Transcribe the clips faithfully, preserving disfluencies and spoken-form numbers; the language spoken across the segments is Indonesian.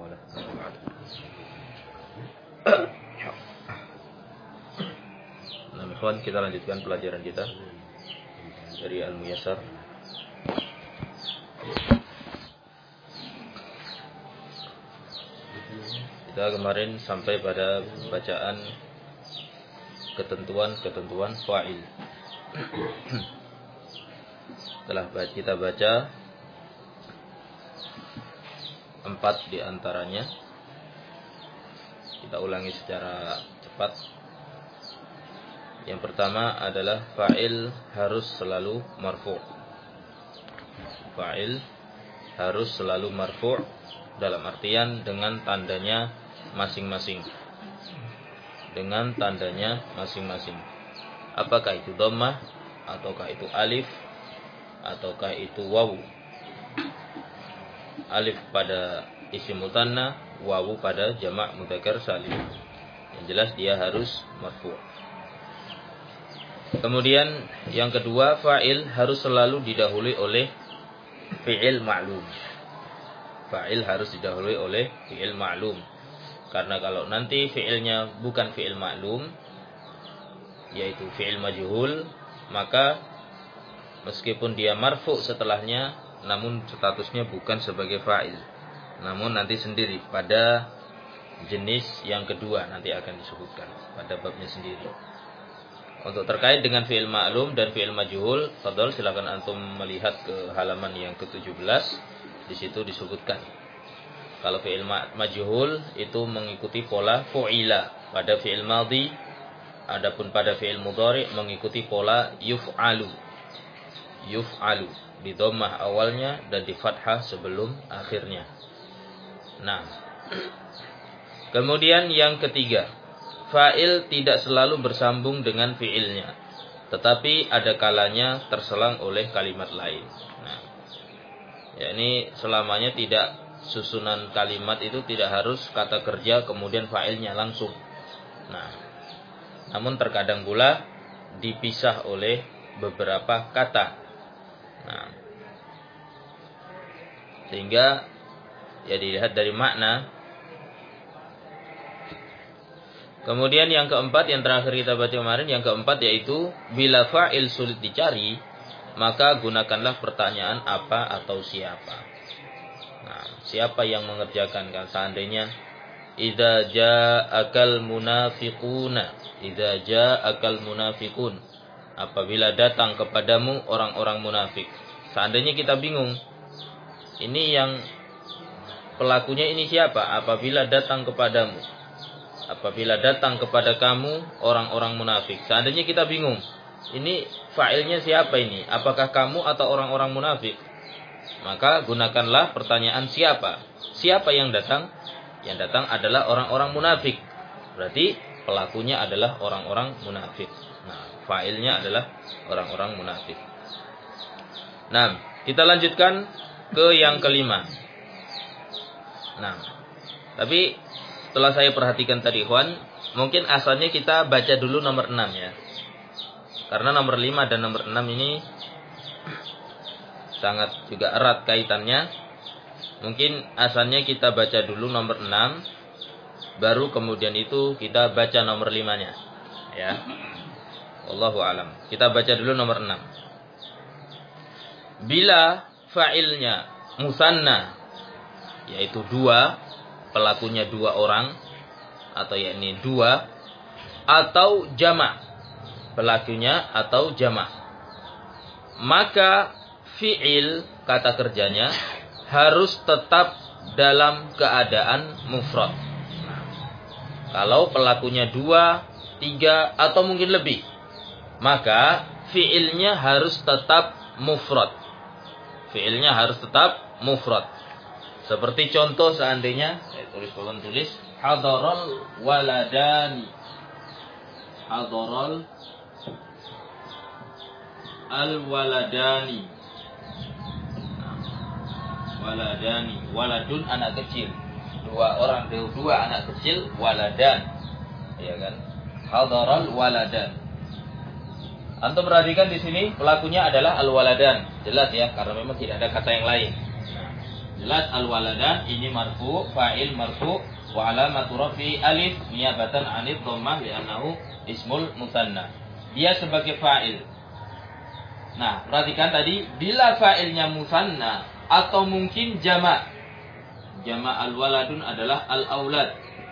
wala. Nah, ikhwan, kita lanjutkan pelajaran kita dari Al-Muyassar. Kita kemarin sampai pada bacaan ketentuan-ketentuan fa'il. Setelah kita baca empat diantaranya, kita ulangi secara cepat. Yang pertama adalah fa'il harus selalu marfu'. Fa'il harus selalu marfu' dalam artian dengan tandanya masing-masing. Dengan tandanya masing-masing. Apakah itu dhammah, ataukah itu alif, ataukah itu wawu. Alif pada isim mutanna, wawu pada jamak mudzakkar salim. Yang jelas dia harus marfu'. Kemudian yang kedua, fa'il harus selalu didahului oleh fi'il ma'lum. Fa'il harus didahului oleh fi'il ma'lum. Karena kalau nanti fi'ilnya bukan fi'il ma'lum, yaitu fi'il majhul, maka meskipun dia marfu' setelahnya, namun statusnya bukan sebagai fa'il. Namun nanti sendiri pada jenis yang kedua nanti akan disebutkan pada babnya sendiri. Untuk terkait dengan fi'il ma'lum dan fi'il majhul, fadhal silakan antum melihat ke halaman yang ke tujuh belas. Di situ disebutkan. Kalau fi'il majhul itu mengikuti pola fu'ila pada fi'il madhi, adapun pada fi'il mudhari mengikuti pola yuf'alu. Yuf'alu di dhammah awalnya dan di fathah sebelum akhirnya. Nah, kemudian yang ketiga, fa'il tidak selalu bersambung dengan fi'ilnya, tetapi ada kalanya terselang oleh kalimat lain. Nah, ya ini selamanya tidak, susunan kalimat itu tidak harus kata kerja kemudian fa'ilnya langsung. Nah, namun terkadang pula dipisah oleh beberapa kata. Nah, sehingga ya dilihat dari makna. Kemudian yang keempat, yang terakhir kita baca kemarin, yang keempat yaitu bila fa'il sulit dicari, maka gunakanlah pertanyaan apa atau siapa. Nah, siapa yang mengerjakan? Kan seandainya idza ja'akal munafiquna, idza ja'akal munafiqun, apabila datang kepadamu orang-orang munafik. Seandainya kita bingung, ini yang pelakunya ini siapa? Apabila datang kepadamu, apabila datang kepada kamu orang-orang munafik. Seandainya kita bingung, ini fa'ilnya siapa ini? Apakah kamu atau orang-orang munafik? Maka gunakanlah pertanyaan siapa. Siapa yang datang? Yang datang adalah orang-orang munafik. Berarti pelakunya adalah orang-orang munafik. Nah, fa'ilnya adalah orang-orang munafik. Nah, kita lanjutkan ke yang kelima. Nah, tapi setelah saya perhatikan tadi, ikhwan, mungkin asalnya kita baca dulu nomor enam ya. Karena nomor lima dan nomor enam ini sangat juga erat kaitannya. Mungkin asalnya kita baca dulu nomor enam, baru kemudian itu kita baca nomor lima-nya. Ya. Wallahu alam. Kita baca dulu nomor enam. Bila fa'ilnya musanna, yaitu dua, pelakunya dua orang, atau yakni dua, atau jamak, pelakunya atau jamak, maka fi'il kata kerjanya harus tetap dalam keadaan mufrad. Nah, kalau pelakunya dua, tiga, atau mungkin lebih, maka fi'ilnya harus tetap mufrad. Fi'ilnya harus tetap mufrad. Seperti contoh seandainya, saya tulis kolom tulis, hadaral waladani. Hadaral al-waladani. Waladani, waladun anak kecil, dua orang, dua anak kecil, waladan, ya kan? Hadaral waladan. Antum perhatikan di sini pelakunya adalah al-waladan, jelas ya, karena memang tidak ada kata yang lain. Jelas al-waladan ini marfu, fa'il marfu, wa alamatu rafi alif niyabatan 'anil dhammah li'annahu ismul musanna. Dia sebagai fa'il. Nah, perhatikan tadi bila fa'ilnya musanna atau mungkin jama'. Jama' al-waladun adalah al-aulad.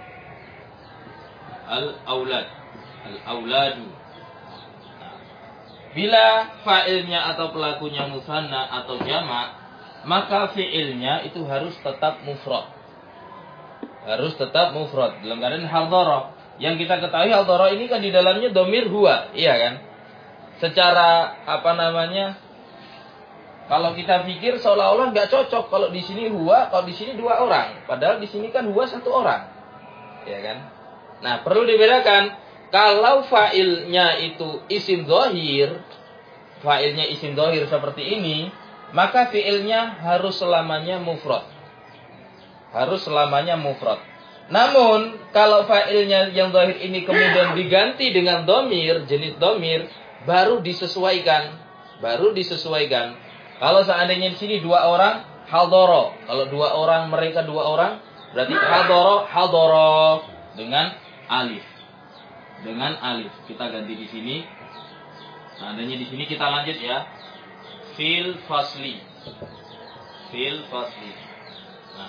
Al-aulad. Al-auladu. Nah, bila fa'ilnya atau pelakunya musanna atau jama', maka fi'ilnya itu harus tetap mufrad. Harus tetap mufrad. Dalam keadaan hadara. Yang kita ketahui hadara ini kan di dalamnya dhamir huwa, iya kan? Secara apa namanya? Kalau kita pikir seolah-olah nggak cocok kalau di sini huwa, kalau di sini dua orang. Padahal di sini kan huwa satu orang. Ya kan? Nah, perlu dibedakan kalau fa'ilnya itu isim dhahir, fa'ilnya isim dhahir seperti ini, maka fi'ilnya harus selamanya mufrad. Harus selamanya mufrad. Namun, kalau fa'ilnya yang dhahir ini kemudian diganti dengan dhamir, jenis dhamir, baru disesuaikan. Baru disesuaikan. Kalau seandainya di sini dua orang, hadara. Kalau dua orang, mereka dua orang, berarti hadara, hadara dengan alif. Dengan alif. Kita ganti di sini. Seandainya di sini kita lanjut ya. Fil fasli. Fil fasli. Nah.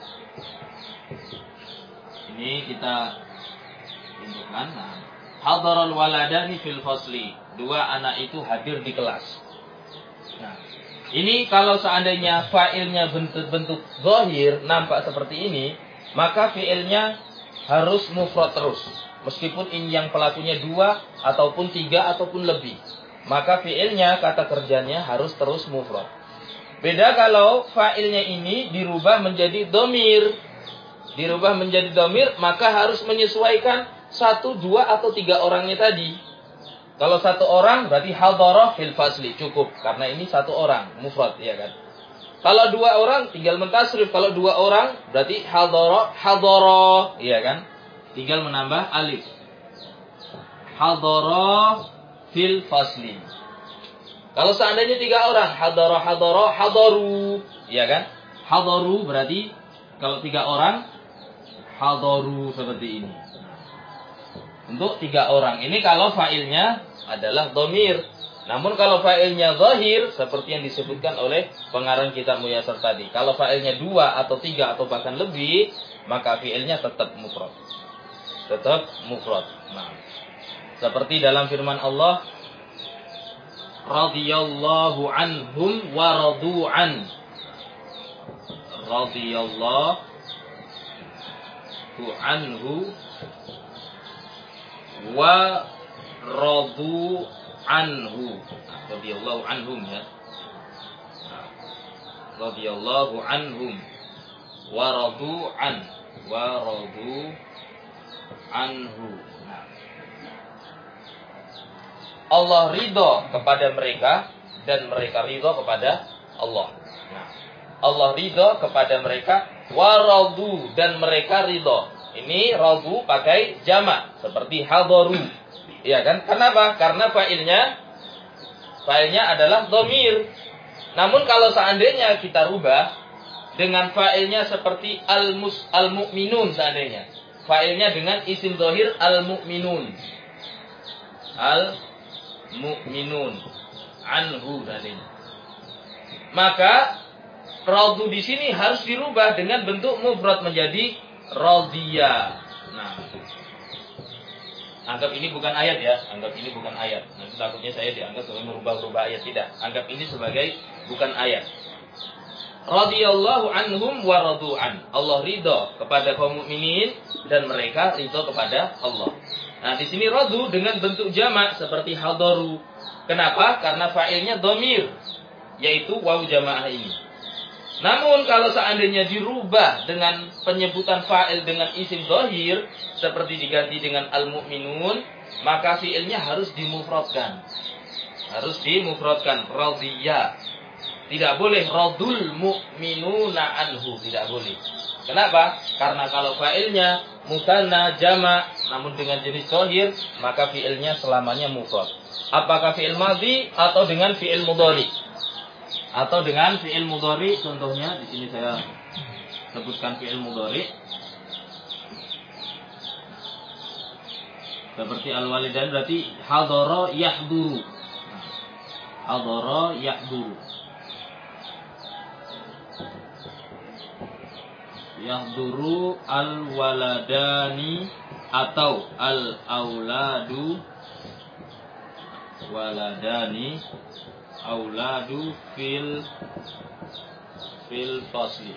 Ini kita tunjukkan. Nah, hadaral waladani fil fasli. Dua anak itu hadir di kelas. Nah, ini kalau seandainya fa'ilnya bentuk-bentuk zahir nampak seperti ini, maka fi'ilnya harus mufrad terus. Meskipun ini yang pelakunya dua ataupun tiga ataupun lebih, maka fi'ilnya kata kerjanya harus terus mufrad. Beda kalau fa'ilnya ini dirubah menjadi dhamir. Dirubah menjadi dhamir, maka harus menyesuaikan satu, dua atau tiga orangnya tadi. Kalau satu orang berarti hadara fil fasli, cukup karena ini satu orang mufrad, ya kan. Kalau dua orang tinggal mentasrif. Kalau dua orang berarti hadara hadara, ya kan. Tinggal menambah alif. Hadara fil fasli. Kalau seandainya tiga orang, hadara hadara hadaru, ya kan. Hadaru berarti kalau tiga orang hadaru seperti ini. Untuk tiga orang. Ini kalau fa'ilnya adalah dhamir. Namun kalau fa'ilnya zahir, seperti yang disebutkan oleh pengarang kitab Muyassar tadi. Kalau fa'ilnya dua atau tiga atau bahkan lebih, maka fi'ilnya tetap mufrad. Tetap mufrad. Nah, seperti dalam firman Allah, radhiyallahu anhum wa radu an. Radhiyallahu anhu wa radu anhu. Radhiyallahu anhum ya. Radhiyallahu anhum wa radu an wa radu anhu. Allah ridho kepada mereka dan mereka ridho kepada Allah. Nah, Allah ridho kepada mereka wa radu dan mereka ridho. Ini radu pakai jamak seperti hadaru. Iya kan? Kenapa? Karena fa'ilnya fa'ilnya adalah dhamir. Namun kalau seandainya kita rubah dengan fa'ilnya seperti al-mus al-mu'minun seandainya. Fa'ilnya dengan isim dhahir al-mu'minun. Al-mu'minun anhu seandainya. Maka radu di sini harus dirubah dengan bentuk mufrad menjadi radhiya. Nah, anggap ini bukan ayat ya, anggap ini bukan ayat. Nanti takutnya saya dianggap sebagai merubah-rubah ayat, tidak. Anggap ini sebagai bukan ayat. Radhiyallahu anhum wa radu'an. Allah ridho kepada kaum mukminin dan mereka ridho kepada Allah. Nah, di sini radu dengan bentuk jamak seperti hadaru. Kenapa? Karena fa'ilnya dhamir, yaitu waw jamaah ini. Namun kalau seandainya dirubah dengan penyebutan fa'il dengan isim dhahir seperti diganti dengan al-mu'minun, maka fi'ilnya harus dimufradkan. Harus dimufradkan, radhiya. Tidak boleh radul mu'minuna anhu, tidak boleh. Kenapa? Karena kalau fa'ilnya musanna jama' namun dengan jenis dhahir, maka fi'ilnya selamanya mufrad. Apakah fi'il madhi atau dengan fi'il mudhari? Atau dengan fi'il mudhari, contohnya di sini saya sebutkan fi'il mudhari. Seperti al-walidain berarti hadara yahduru. Hadara yahduru. Yahduru al-waladani atau al-auladu waladani auladu fil fil fasli.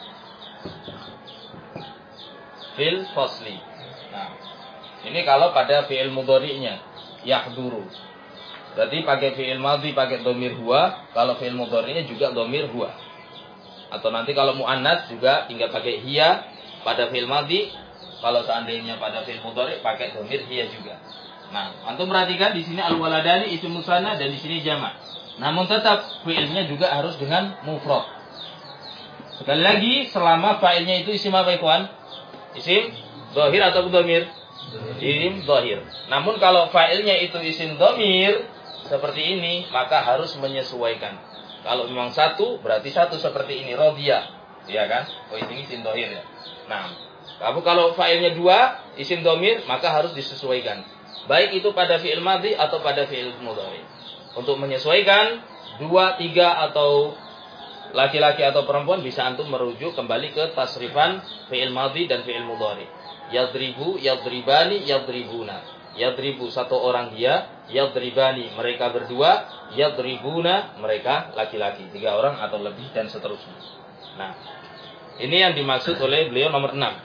Fil fasli. Nah, ini kalau pada fi'il mudhari'nya yahduru. Berarti pakai fi'il madhi pakai dhamir huwa, kalau fi'il mudhari'nya juga dhamir huwa. Atau nanti kalau muannats juga tinggal pakai hiya pada fi'il madhi, kalau seandainya pada fi'il mudhari' pakai dhamir hiya juga. Nah, antum perhatikan di sini al-waladani isim musanna dan di sini jamak. Namun tetap fi'ilnya juga harus dengan mufrad. Sekali lagi, selama fa'ilnya itu isim apa ikhwan? Isim dhahir atau dhamir? Isim dhahir. Namun kalau fa'ilnya itu isim dhamir seperti ini, maka harus menyesuaikan. Kalau memang satu, berarti satu seperti ini, radhiya, ya kan? Oh, ini isim dhahir ya. Nah, kamu kalau fa'ilnya dua, isim dhamir, maka harus disesuaikan. Baik itu pada fi'il madhi atau pada fi'il mudhari. Untuk menyesuaikan dua, tiga atau laki-laki atau perempuan bisa antum merujuk kembali ke tasrifan fi'il madhi dan fi'il mudhari. Yadribu, yadribani, yadribuna. Yadribu satu orang dia, yadribani mereka berdua, yadribuna mereka laki-laki, tiga orang atau lebih dan seterusnya. Nah, ini yang dimaksud oleh beliau nomor enam.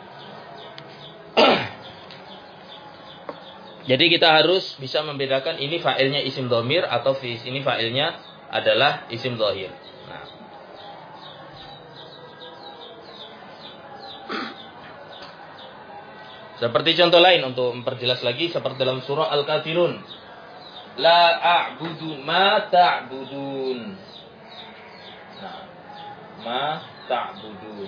Jadi kita harus bisa membedakan ini fa'ilnya isim dhamir atau ini fa'ilnya adalah isim dhahir. Nah. Seperti contoh lain untuk memperjelas lagi seperti dalam surah Al-Kafirun. La a'budu ma ta'budun. Nah, ma ta'budun.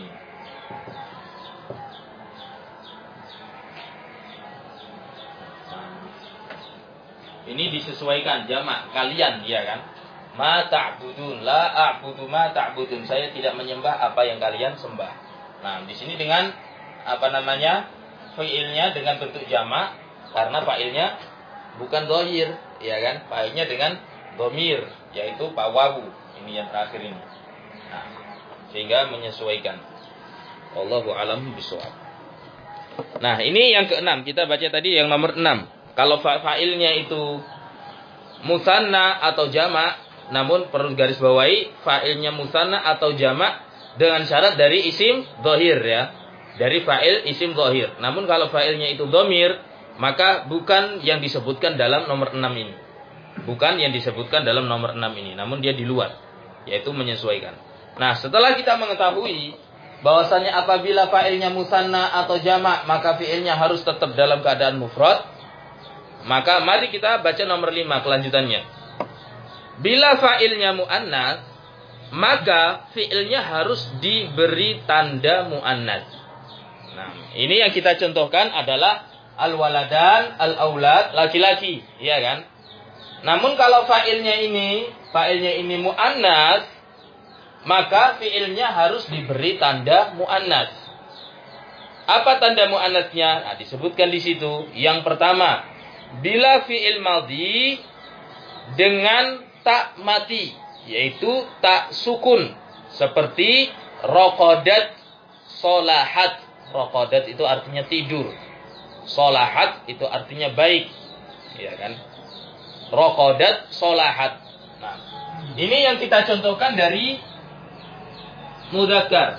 Nah, ini disesuaikan jamak kalian, ya kan? Ma ta'budun, la a'budu ma ta'budun. Saya tidak menyembah apa yang kalian sembah. Nah, di sini dengan apa namanya? Fa'ilnya dengan bentuk jamak karena fa'ilnya bukan dhahir, ya kan? Fa'ilnya dengan dhamir, yaitu pawawu. Ini yang terakhir ini. Nah, sehingga menyesuaikan. Wallahu a'lam bishawab. Nah, ini yang keenam. Kita baca tadi yang nomor enam. Kalau fa'ilnya itu musanna atau jamak, namun perlu garis bawahi fa'ilnya musanna atau jamak dengan syarat dari isim dhahir, ya. Dari fa'il isim dhahir. Namun kalau fa'ilnya itu dhamir, maka bukan yang disebutkan dalam nomor enam ini. Bukan yang disebutkan dalam nomor enam ini, namun dia di luar, yaitu menyesuaikan. Nah, setelah kita mengetahui bahwasanya apabila fa'ilnya musanna atau jamak, maka fi'ilnya harus tetap dalam keadaan mufrad, maka mari kita baca nomor lima kelanjutannya. Bila fa'ilnya mu'annas, maka fi'ilnya harus diberi tanda mu'annas. Nah, ini yang kita contohkan adalah al-waladan, al-aulad, laki-laki, ya kan? Namun kalau fa'ilnya ini, fa'ilnya ini mu'annas, maka fi'ilnya harus diberi tanda mu'annas. Apa tanda mu'annasnya? Nah, disebutkan di situ. Yang pertama, bila fi'il madhi dengan tak mati, yaitu tak sukun, seperti raqadat, solahat. Raqadat itu artinya tidur. Solahat itu artinya baik. Ya kan? Raqadat, solahat. Nah, ini yang kita contohkan dari mudzakkar.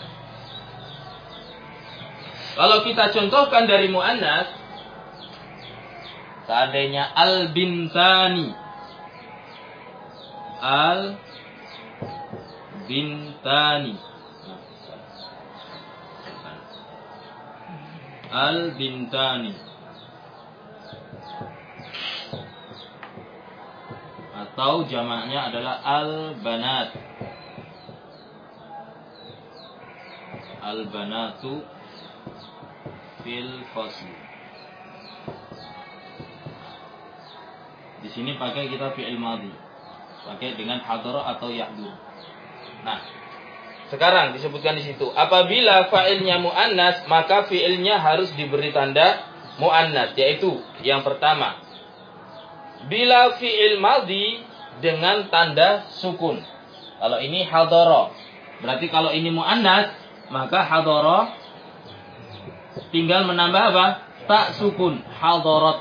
Kalau kita contohkan dari muannas, seandainya al-bintani. Al-bintani. Al-bintani atau jamaknya adalah al-banat. Al-banatu fil fasl. Di sini pakai kita fi'il madhi, pakai dengan hadara atau yahdur. Nah, sekarang disebutkan di situ, apabila fa'ilnya muannas, maka fi'ilnya harus diberi tanda muannas, yaitu yang pertama, bila fi'il madhi dengan tanda sukun. Kalau ini hadara, berarti kalau ini muannas, maka hadara tinggal menambah apa? Tak sukun, hadarat.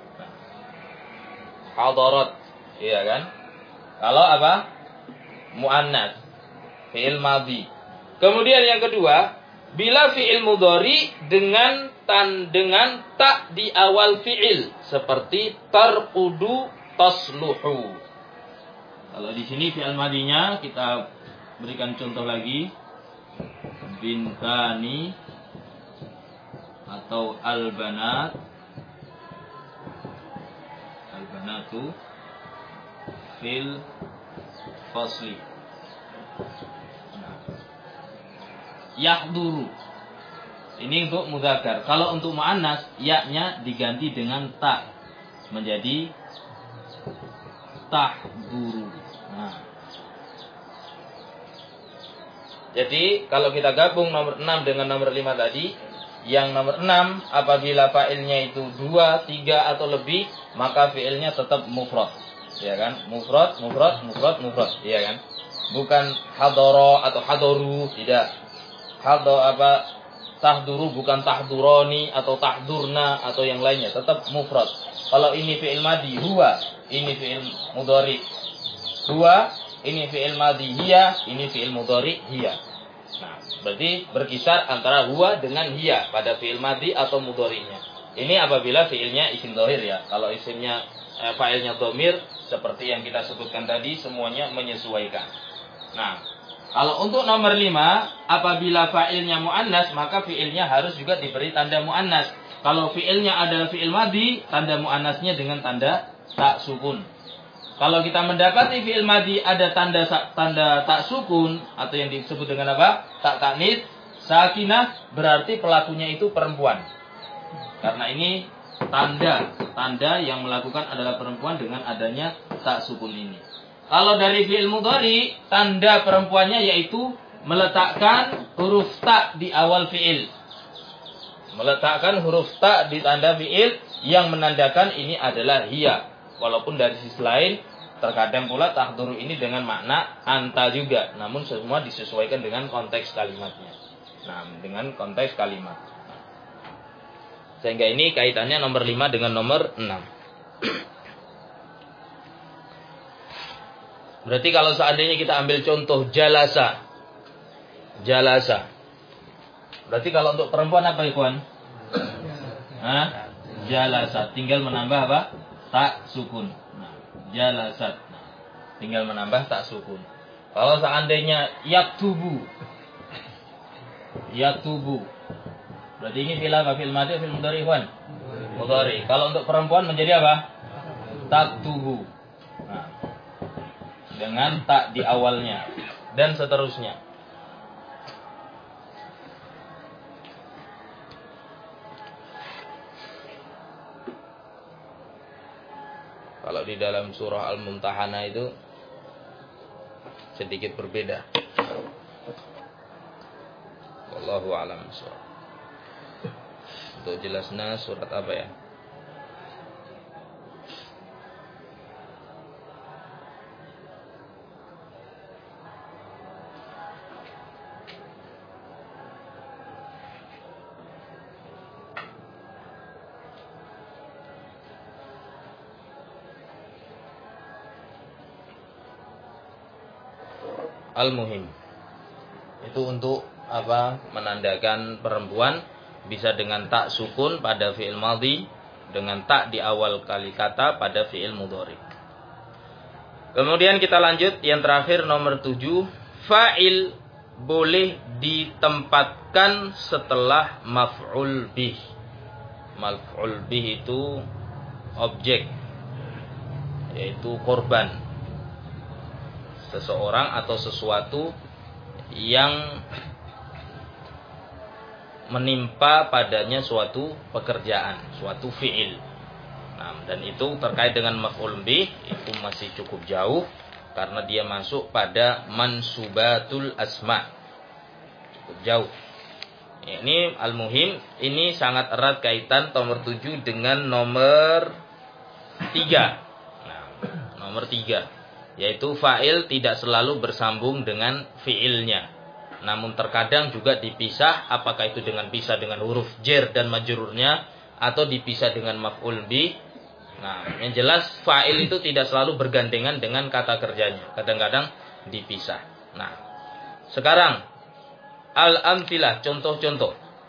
Hadarat, iya kan? Kalau apa? Muannas, fi'il madhi. Kemudian yang kedua, bila fi'il mudhari dengan tan dengan tak di awal fi'il, seperti tarqudu tasluhu. Kalau di sini fi'il madhinya kita berikan contoh lagi, bintani atau albanat, albanatu fil fasli. Yahduru, ini untuk mudzakkar. Kalau untuk muannas, ya-nya diganti dengan ta, menjadi tahduru. Nah, jadi kalau kita gabung nomor enam dengan nomor lima tadi, yang nomor enam apabila fa'ilnya itu dua, tiga atau lebih, maka fi'ilnya tetap mufrad. Ya kan? Mufrad, mufrad, mufrad, mufrad, iya kan? Bukan hadara atau hadaru, tidak. Hadar apa tahduru bukan tahduroni atau tahdurna atau yang lainnya, tetap mufrad. Kalau ini fi'il madhi huwa, ini fi'il mudhari huwa, ini fi'il madhi hiya, ini fi'il mudhari hiya. Nah, berarti berkisar antara huwa dengan hiya pada fi'il madhi atau mudhari'nya. Ini apabila fi'ilnya isim dhahir ya. Kalau isimnya eh, fa'ilnya dhamir, seperti yang kita sebutkan tadi, semuanya menyesuaikan. Nah, kalau untuk nomor lima, apabila fa'ilnya mu'annas, maka fi'ilnya harus juga diberi tanda mu'annas. Kalau fi'ilnya adalah fi'il madhi, tanda mu'annasnya dengan tanda tak sukun. Kalau kita mendapati fi'il madhi ada tanda tanda tak sukun, atau yang disebut dengan apa? Tak taknis, sakinah, berarti pelakunya itu perempuan. Karena ini tanda, tanda yang melakukan adalah perempuan dengan adanya tak sukun ini. Kalau dari fi'il mudhari, tanda perempuannya yaitu meletakkan huruf ta di awal fi'il. Meletakkan huruf ta di tanda fi'il yang menandakan ini adalah hiya. Walaupun dari sisi lain, terkadang pula tahduru ini dengan makna anta juga. Namun semua disesuaikan dengan konteks kalimatnya. Nah, dengan konteks kalimat. Sehingga ini kaitannya nomor lima dengan nomor enam. Berarti kalau seandainya kita ambil contoh jalasa. Jalasa. Berarti kalau untuk perempuan apa, ikhwan? Hah? Jalasa. Tinggal menambah apa? Tak sukun. Nah, jalasat. Nah, tinggal menambah tak sukun. Kalau seandainya yaktubu. Yaktubu. Berarti ini fi'il apa? Fi'il madhi, fi'il mudhari, ikhwan? Mudhari. Kalau untuk perempuan menjadi apa? Taktubu. Nah, dengan tak di awalnya dan seterusnya. Kalau di dalam surah Al-Mumtahanah itu sedikit berbeda. Wallahu a'lam bishawab. Untuk jelasnya surat apa ya? Al-Muhim. Itu untuk apa? Menandakan perempuan bisa dengan tak sukun pada fi'il madhi, dengan tak di awal kali kata pada fi'il mudhari. Kemudian kita lanjut yang terakhir nomor tujuh, fa'il boleh ditempatkan setelah maf'ul bih. Maf'ul bih itu objek, yaitu korban. Seseorang atau sesuatu yang menimpa padanya suatu pekerjaan, suatu fi'il. Nah, dan itu terkait dengan maf'ul bih itu masih cukup jauh. karena dia masuk pada mansubatul asma. Cukup jauh. Ini al-muhim, ini sangat erat kaitan nomor tujuh dengan nomor tiga. Nah, nomor tiga, yaitu fa'il tidak selalu bersambung dengan fi'ilnya. Namun terkadang juga dipisah, apakah itu dengan pisah dengan huruf jer dan majrurnya atau dipisah dengan maf'ul bi. Nah, yang jelas fa'il itu tidak selalu bergandengan dengan kata kerjanya. Kadang-kadang dipisah. Nah, sekarang al-amtilah, contoh-contoh.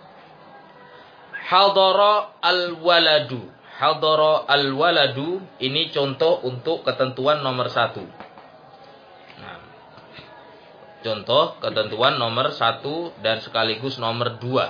Hadara al-waladu. Hadara al-waladu ini contoh untuk ketentuan nomor satu. Nah, contoh ketentuan nomor satu dan sekaligus nomor dua.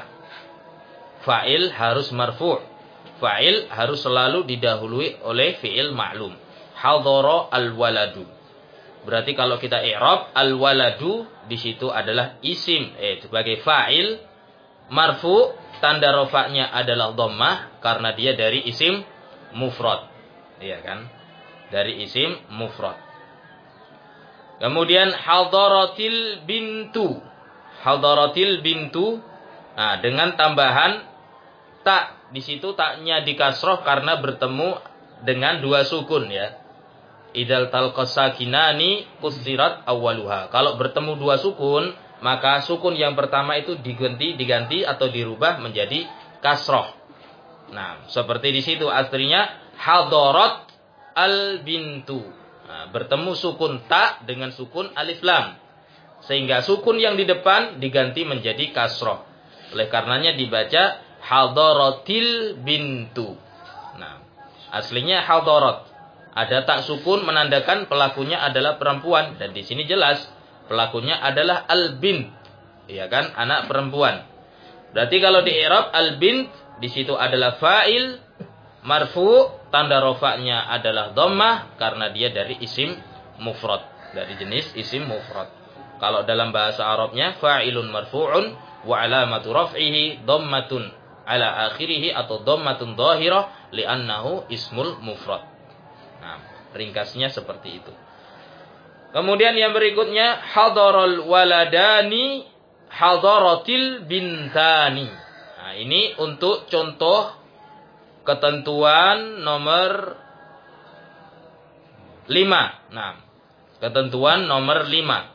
Fa'il harus marfu'. Fa'il harus selalu didahului oleh fi'il ma'lum. Hadara al-waladu. Berarti kalau kita i'rab al-waladu di situ adalah isim eh sebagai fa'il marfu', tanda rafa'nya adalah dhammah karena dia dari isim mufrad. Iya kan? Dari isim mufrad. Kemudian hadaratil bintu. Hadaratil bintu. Nah, dengan tambahan tak, di situ taknya dikasroh karena bertemu dengan dua sukun ya. Idal talqas sakinani kusirat awwaluha. Kalau bertemu dua sukun, maka sukun yang pertama itu diganti diganti atau dirubah menjadi kasroh. Nah, seperti di situ aslinya hadarat al bintu. Nah, bertemu sukun ta dengan sukun alif lam. Sehingga sukun yang di depan diganti menjadi kasroh. Oleh karenanya dibaca hadaratil bintu. Nah, aslinya hadarat. Ada tak sukun menandakan pelakunya adalah perempuan. Dan di sini jelas pelakunya adalah al-bint. Iya kan? Anak perempuan. Berarti kalau di i'rab al-bint di situ adalah fa'il marfu', tanda rafa'nya adalah dhammah karena dia dari isim mufrad, dari jenis isim mufrad. Kalau dalam bahasa Arabnya fa'ilun marfu'un wa alamatu raf'ihi dhammatun ala akhirih atau dhammatun dhahirah li'annahu ismul mufrad. Nah, ringkasnya seperti itu. Kemudian yang berikutnya hadaral waladani hadaratil bintani. Nah, ini untuk contoh ketentuan nomor lima. Nah, ketentuan nomor lima.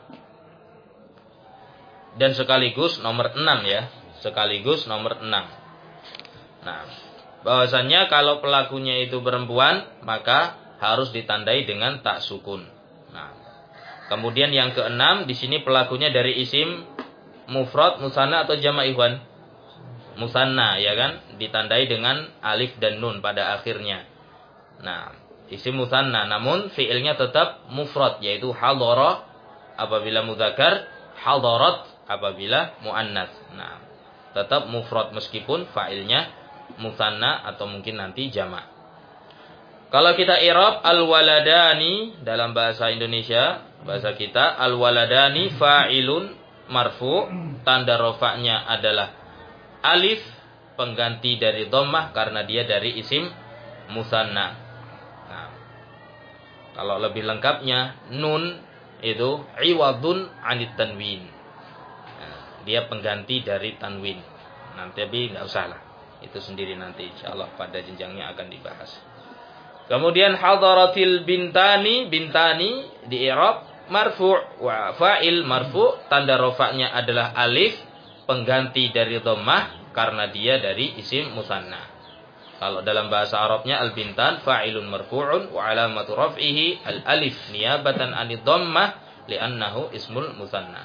Dan sekaligus nomor enam ya. Sekaligus nomor enam. Nah, bahwasannya kalau pelakunya itu perempuan, maka harus ditandai dengan tak sukun. Nah, kemudian yang keenam, di sini pelakunya dari isim mufrad, musanna atau jama' ikhwan? Musanna, ya kan? Ditandai dengan alif dan nun pada akhirnya. Nah, isim musanna, namun fiilnya tetap mufrad, yaitu hadara apabila mudzakkar, hadarat apabila muannas. Nah, tetap mufrad meskipun fa'ilnya musanna atau mungkin nanti jama'. Kalau kita i'rab al-waladani dalam bahasa Indonesia, bahasa kita, al-waladani fa'ilun marfu', tanda rafa'nya adalah alif, pengganti dari dhammah karena dia dari isim musanna. Nah, kalau lebih lengkapnya nun itu iwadun anit tanwin. Nah, dia pengganti dari tanwin. Nanti tapi enggak usah lah. Itu sendiri nanti insyaallah pada jenjangnya akan dibahas. Kemudian hadaratil bintani, bintani di i'rab marfu' wa fa'il marfu', tanda rafa'nya adalah alif, pengganti dari dhammah karena dia dari isim musanna. Kalau dalam bahasa Arabnya al-bintan fa'ilun marfu'un wa alamatu raf'ihi al-alif niyabatan anid dhammah li'annahu ismul musanna.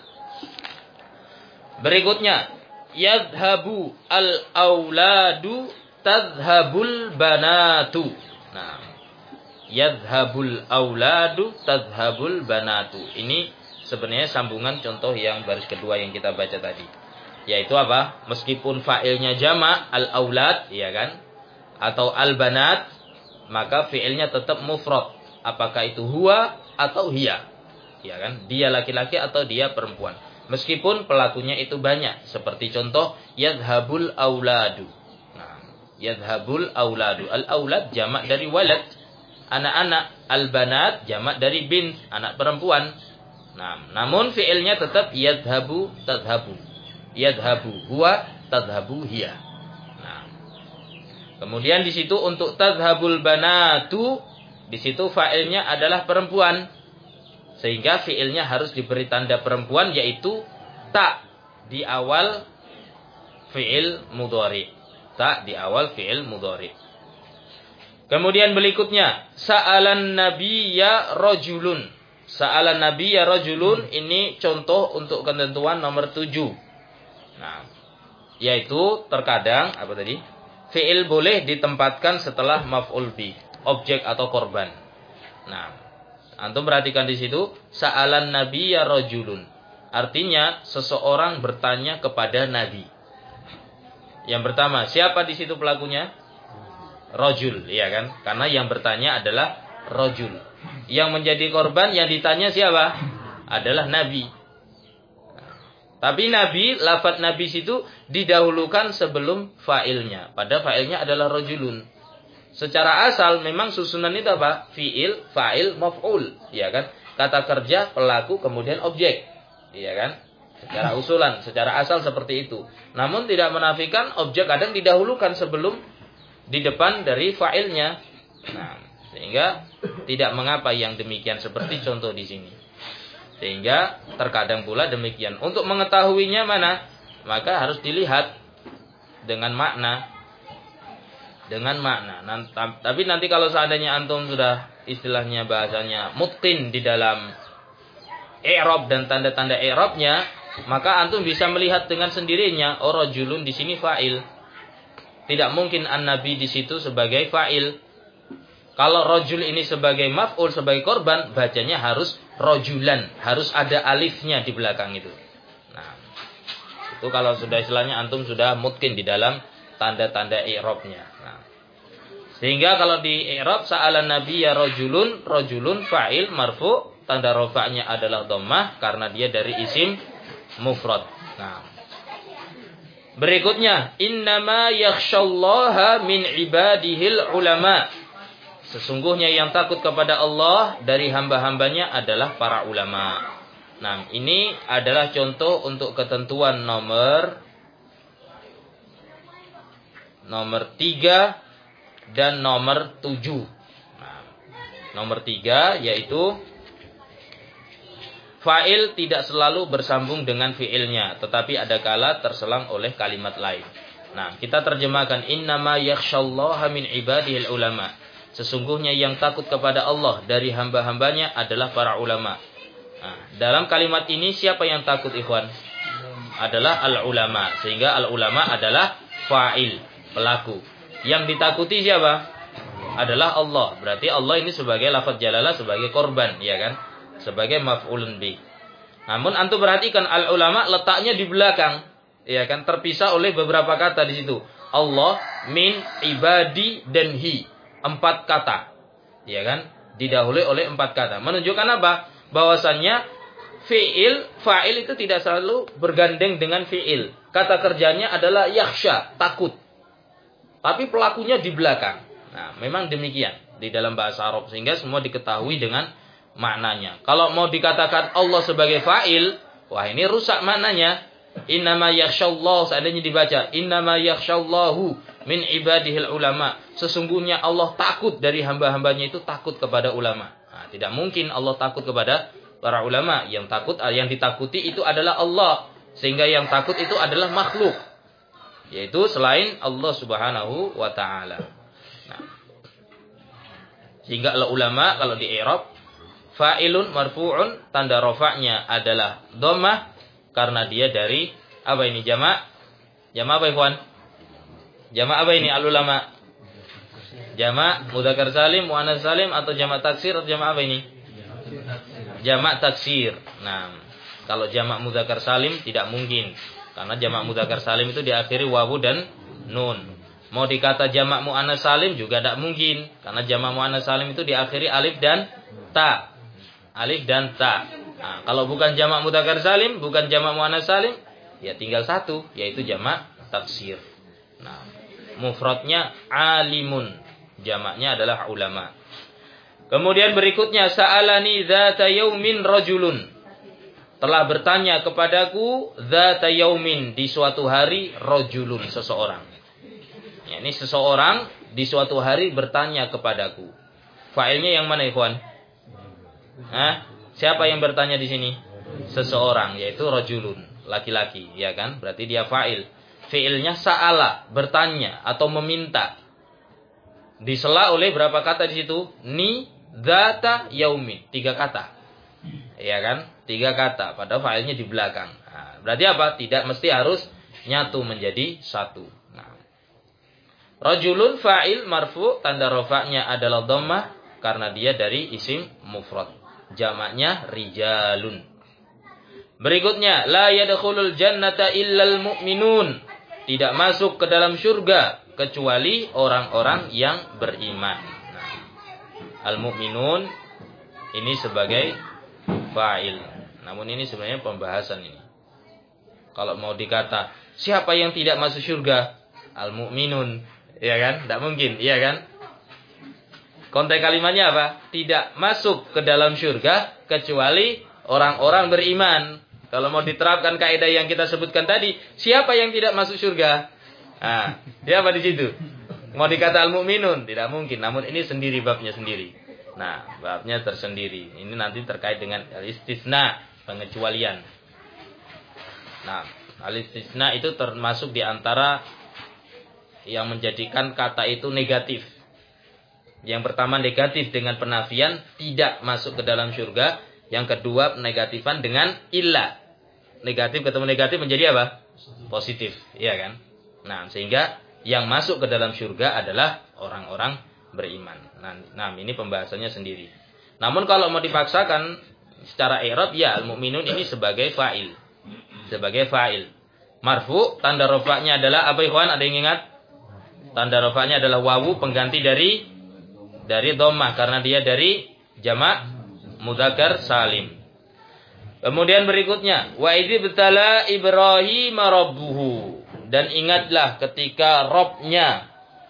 Berikutnya, yadhhabu al-auladu tadhhabul banatu. Nah, yadhhabul auladu tadhhabul banatu. Ini sebenarnya sambungan contoh yang baris kedua yang kita baca tadi. Yaitu apa? Meskipun fa'ilnya jama' al-aulad, ya kan? Atau al-banat, maka fi'ilnya tetap mufrad. Apakah itu huwa atau hiya? Ya kan? Dia laki-laki atau dia perempuan. Meskipun pelakunya itu banyak. Seperti contoh yadhhabul auladu. Nah, yadhhabul auladu. Al-aulad jama' dari walad. anak-anak, al-banat jamak dari bint, anak perempuan. Nah, namun fi'ilnya tetap yadhabu tadhabu. Yadhabu huwa tadhabu hiya. Nah, kemudian di situ untuk tadhabul banatu, di situ fa'ilnya adalah perempuan. Sehingga fi'ilnya harus diberi tanda perempuan, yaitu ta di awal fi'il mudhari. Ta di awal fi'il mudhari. Kemudian berikutnya, sa'alan nabiyya rajulun. Sa'alan nabiyya rajulun ini contoh untuk ketentuan nomor tujuh. Nah, yaitu terkadang apa tadi? Fi'il boleh ditempatkan setelah maf'ul bi, objek atau korban. Nah, antum perhatikan di situ, sa'alan nabiyya rajulun. Artinya seseorang bertanya kepada nabi. Yang pertama, siapa di situ pelakunya? Rajul, ya kan? Karena yang bertanya adalah rajul. Yang menjadi korban yang ditanya siapa? Adalah nabi. Tapi nabi, lafadz nabi situ didahulukan sebelum fa'ilnya. Pada fa'ilnya adalah rajulun. Secara asal memang susunan itu apa? Fi'il, fa'il, maf'ul, ya kan? Kata kerja, pelaku, kemudian objek, ya kan? Secara usulan, secara asal seperti itu. Namun tidak menafikan objek kadang didahulukan sebelum di depan dari fa'ilnya. Nah, sehingga tidak mengapa yang demikian seperti contoh di sini. Sehingga terkadang pula demikian. Untuk mengetahuinya mana? Maka harus dilihat dengan makna. Dengan makna. Nanti, tapi nanti kalau seandainya antum sudah istilahnya bahasanya mutqin di dalam i'rab dan tanda-tanda i'rabnya, maka antum bisa melihat dengan sendirinya, oh rajulun di sini fa'il. Tidak mungkin an-nabi di situ sebagai fa'il. Kalau rajul ini sebagai maf'ul, sebagai korban, bacanya harus rajulan, harus ada alifnya di belakang itu. Nah, itu kalau sudah istilahnya antum sudah mutqin di dalam tanda-tanda i'rabnya. Nah, sehingga kalau di i'rab sa'alan nabiyya rajulun, rajulun fa'il marfu', tanda rafa'nya adalah dhammah karena dia dari isim mufrad. Nah, berikutnya, innama yakhshallaha min ibadihil ulama. Sesungguhnya yang takut kepada Allah dari hamba-hambanya adalah para ulama. Nah, ini adalah contoh untuk ketentuan nomor nomor tiga dan nomor tujuh. Nah, nomor tiga yaitu fa'il tidak selalu bersambung dengan fi'ilnya, tetapi ada kala terselang oleh kalimat lain. Nah, kita terjemahkan innama yakhshallaha min ibadihil ulama. Sesungguhnya yang takut kepada Allah dari hamba-hambanya adalah para ulama. Nah, dalam kalimat ini siapa yang takut, ikhwan? Adalah al-ulama. Sehingga al-ulama adalah fa'il, pelaku. Yang ditakuti siapa? Adalah Allah. Berarti Allah ini sebagai lafaz jalalah, sebagai korban, ya kan? Sebagai maf'ulun bi. Namun antum perhatikan al-ulama letaknya di belakang, ya kan, terpisah oleh beberapa kata di situ. Allah, min, ibadi dan hi. Empat kata. Ya kan? Didahului oleh empat kata. Menunjukkan apa? Bahwasannya fi'il, fa'il itu tidak selalu bergandeng dengan fi'il. Kata kerjanya adalah yakhsha, takut. Tapi pelakunya di belakang. Nah, memang demikian di dalam bahasa Arab, sehingga semua diketahui dengan maknanya. Kalau mau dikatakan Allah sebagai fa'il, wah ini rusak maknanya. Innama yakhshallahu, seandainya dibaca innama yakhshallahu min ibadihil ulama. Sesungguhnya Allah takut dari hamba-hambanya itu takut kepada ulama. Nah, tidak mungkin Allah takut kepada para ulama. Yang takut, yang ditakuti itu adalah Allah. Sehingga yang takut itu adalah makhluk, yaitu selain Allah Subhanahu wa taala. Nah, sehingga ulama kalau di i'rab fa'ilun marfu'un, tanda rafa'nya adalah dhammah karena dia dari apa ini, jamak? Jamak apa, ikhwan? Jamak apa ini al-ulama? Jamak mudzakkar salim, muannats salim, atau jamak taksir, atau jamak apa ini? Jamak taksir. Nah, kalau jamak mudzakkar salim tidak mungkin, karena jamak mudzakkar salim itu diakhiri wawu dan nun. Mau dikata jamak muannats salim juga tidak mungkin, karena jamak muannats salim itu diakhiri alif dan ta. Alif dan ta. Nah, kalau bukan jamak mudzakkar salim, bukan jamak muannats salim, ya tinggal satu, yaitu jamak taksir. Nah, mufradnya alimun, jamaknya adalah ulama. Kemudian berikutnya sa'alani dzata yaumin rajulun. Telah bertanya kepadaku dzata yaumin, di suatu hari, rajulun, seseorang. Ya, ini seseorang di suatu hari bertanya kepadaku. Fa'ilnya yang mana, ikhwan? Hah? Siapa yang bertanya di sini? Seseorang, yaitu rajulun, laki-laki, ya kan? Berarti dia fa'il. Fi'ilnya sa'ala, bertanya atau meminta. Disela oleh berapa kata di situ? Ni dzata yaumin, tiga kata. Ya kan? Tiga kata, pada fa'ilnya di belakang. Nah, berarti apa? Tidak mesti harus nyatu menjadi satu. Nah. Rajulun fa'il marfu, tanda rafa'nya adalah dhammah karena dia dari isim mufrad. Jamaknya rijalun. Berikutnya, la yadkhulul jannata illal mu'minun. Tidak masuk ke dalam surga kecuali orang-orang yang beriman. Al-mu'minun ini sebagai fa'il. Namun ini sebenarnya pembahasan ini. Kalau mau dikata siapa yang tidak masuk surga? Al-mu'minun, ya kan? Tidak mungkin, iya kan? Konteks kalimatnya apa? Tidak masuk ke dalam surga kecuali orang-orang beriman. Kalau mau diterapkan kaidah yang kita sebutkan tadi, siapa yang tidak masuk surga? Nah, siapa di situ? Mau dikata al-mu'minun, tidak mungkin. Namun ini sendiri babnya sendiri. Nah, babnya tersendiri. Ini nanti terkait dengan al-istisna, pengecualian. Nah, al-istisna itu termasuk di antara yang menjadikan kata itu negatif. Yang pertama negatif dengan penafian, tidak masuk ke dalam surga. Yang kedua negatifan dengan illa. Negatif ketemu negatif menjadi apa? Positif, iya kan? Nah, sehingga yang masuk ke dalam surga adalah orang-orang beriman. Nah, nah, ini pembahasannya sendiri. Namun kalau mau dipaksakan secara i'rab, ya al-mu'minun ini sebagai fa'il. Sebagai fa'il. Marfu, tanda rafa'nya adalah apa, ikhwan? Ada yang ingat? Tanda rafa'nya adalah wawu, pengganti dari dari dhammah karena dia dari jamak mudzakkar salim. Kemudian berikutnya, wa idzi btala Ibrahim rabbuhu. Dan ingatlah ketika Robnya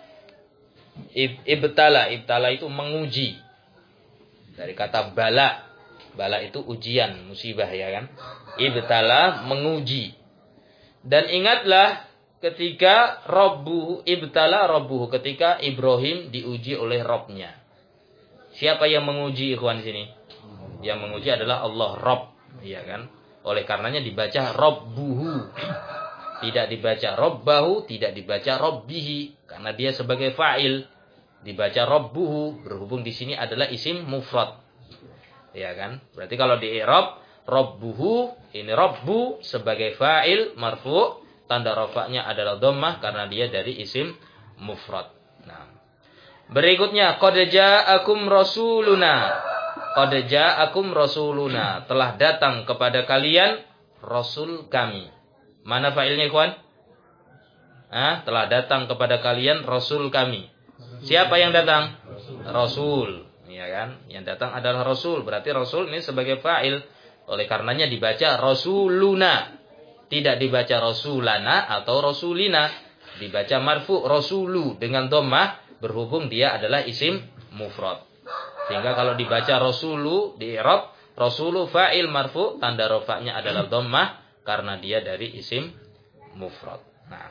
ibtala, ibtala itu menguji. Dari kata bala, bala itu ujian, musibah, ya kan? Ibtala menguji. Dan ingatlah ketika Rabbuhu, ibtala Rabbuhu, ketika Ibrahim diuji oleh Robnya. Siapa yang menguji, ikhwan sini? Yang menguji adalah Allah, Rabb, ya kan? Oleh karenanya dibaca Rabbuhu. Tidak dibaca Rabbahu, tidak dibaca Rabbihi, karena dia sebagai fa'il. Dibaca Rabbuhu, berhubung di sini adalah isim mufrad. Ya kan? Berarti kalau di i'rab Rabbuhu, ini Rabbu sebagai fa'il marfu', tanda rafa'nya adalah dhammah karena dia dari isim mufrad. Nah. Berikutnya, qad ja'akum rasuluna. Qad ja'akum rasuluna, telah datang kepada kalian rasul kami. Mana fa'ilnya, ikhwan? Ah, telah datang kepada kalian rasul kami. Siapa yang datang? Rasul, ya kan? Yang datang adalah rasul. Berarti rasul ini sebagai fa'il. Oleh karenanya dibaca rasuluna. Tidak dibaca rasulana atau rasulina. Dibaca marfu rasulu dengan dhammah, berhubung dia adalah isim mufrad. Sehingga kalau dibaca rasulu di i'rab, rasulu fa'il marfu, tanda rafa'nya adalah dhammah karena dia dari isim mufrad. Nah.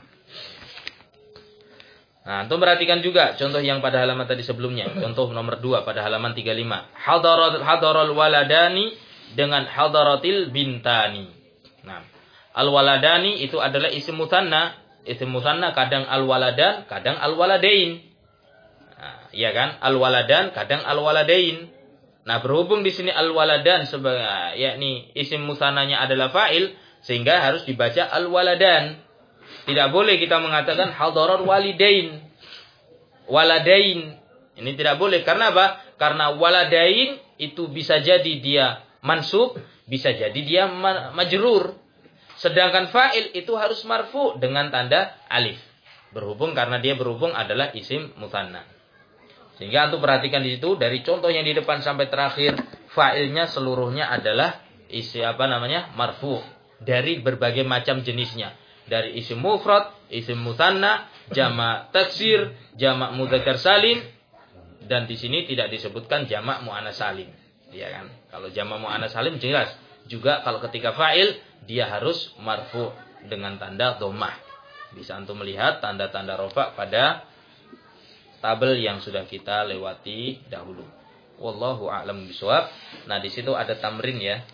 Nah, antum perhatikan juga contoh yang pada halaman tadi sebelumnya. Contoh nomor dua pada halaman tiga puluh lima. Hadarat hadaral waladani dengan hadaratil bintani. Nah, al-waladani itu adalah isim mutsanna. Isim mutsanna kadang al-waladan, kadang al-waladain. Nah, iya kan? Al-waladan, kadang al-waladain. Nah, berhubung di sini al-waladan sebagai yakni isim mutsananya adalah fa'il, sehingga harus dibaca al-waladan. Tidak boleh kita mengatakan hadarar walidain. Waladain. Ini tidak boleh. Karena apa? Karena waladain itu bisa jadi dia mansub, bisa jadi dia majrur. Sedangkan fa'il itu harus marfu dengan tanda alif. Berhubung karena dia berhubung adalah isim mutsanna. Sehingga antum perhatikan di situ dari contoh yang di depan sampai terakhir, fa'ilnya seluruhnya adalah isi apa namanya? Marfu. Dari berbagai macam jenisnya. Dari isim mufrad, isim mutsanna, jamak taksir, jamak mudzakkar salim, Dan di sini tidak disebutkan jamak muannats salim, ya kan? Kalau jamak muannats salim jelas. Juga kalau ketika fa'il dia harus marfu dengan tanda dhammah. Bisa antum melihat tanda-tanda rafa pada tabel yang sudah kita lewati dahulu. Wallahu a'lam bishawab. Nah, di situ ada tamrin ya.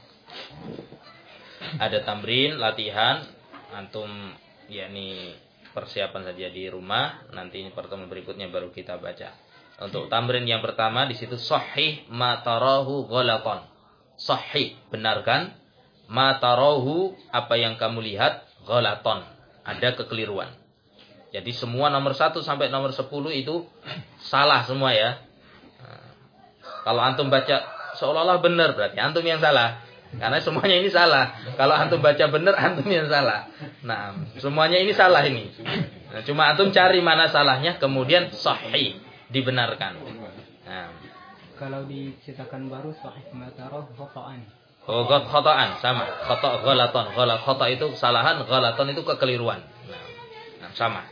Ada tamrin latihan antum yakni persiapan saja di rumah, nanti pertemuan berikutnya baru kita baca. Untuk tamrin yang pertama di situ sahih ma tarahu ghalatan. Sahih, benarkan ma tarahu, apa yang kamu lihat, ghalatan, ada kekeliruan. Jadi semua nomor satu sampai nomor sepuluh itu salah semua ya. Nah, kalau antum baca seolah-olah benar berarti antum yang salah. Karena semuanya ini salah. Kalau antum baca benar, antum yang salah. Nah, semuanya ini salah ini. Nah, cuma antum cari mana salahnya, kemudian sahih, dibenarkan. Nah. Kalau dicetakan baru sahih mataroh khata'an. Oh, khata'an sama. Khata' ghalatan. Ghalat khata' itu kesalahan, ghalatan itu kekeliruan. Nah, nah, sama.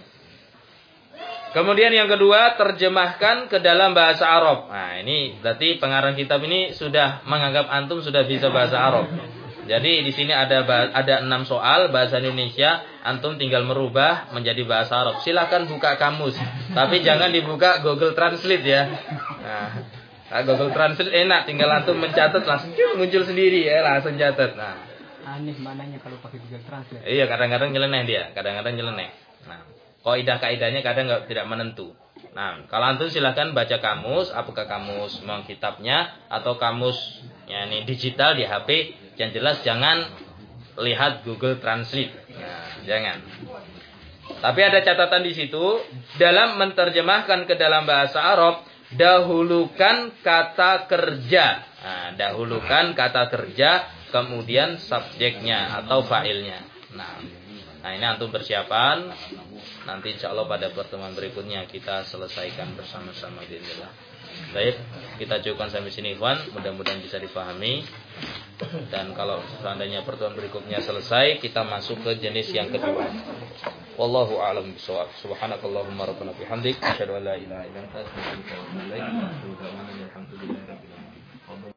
Kemudian yang kedua, terjemahkan ke dalam bahasa Arab. Nah, ini berarti pengarang kitab ini sudah menganggap antum sudah bisa bahasa Arab. Jadi di sini ada ada enam soal bahasa Indonesia, antum tinggal merubah menjadi bahasa Arab. Silakan buka kamus, tapi jangan dibuka Google Translate ya. Nah, Google Translate enak, tinggal antum mencatat langsung muncul sendiri ya, langsung catat. Nah, aneh mananya kalau pakai Google Translate. Iya, kadang-kadang nyeleneh dia, kadang-kadang nyeleneh. Nah, kaidah-kaidahnya kadang nggak tidak menentu. Nah, kalau antum silakan baca kamus, apakah kamus memang kitabnya atau kamus yakni digital di H P, yang jelas jangan lihat Google Translate. Nah, jangan. Tapi ada catatan di situ, dalam menerjemahkan ke dalam bahasa Arab, dahulukan kata kerja. Nah, dahulukan kata kerja, kemudian subjeknya atau fa'ilnya. Nah, nah ini antum persiapan. Nanti insya Allah pada pertemuan berikutnya kita selesaikan bersama-sama bismillah. Baik, kita cukupkan sampai sini ikhwan, mudah-mudahan bisa dipahami. Dan kalau seandainya pertemuan berikutnya selesai, kita masuk ke jenis yang kedua. Wallahu a'lam bishawab. Subhanakallahumma rabbana bihamdik, asyhadu an la ilaha illa anta, astaghfiruka wa atubu ilaik.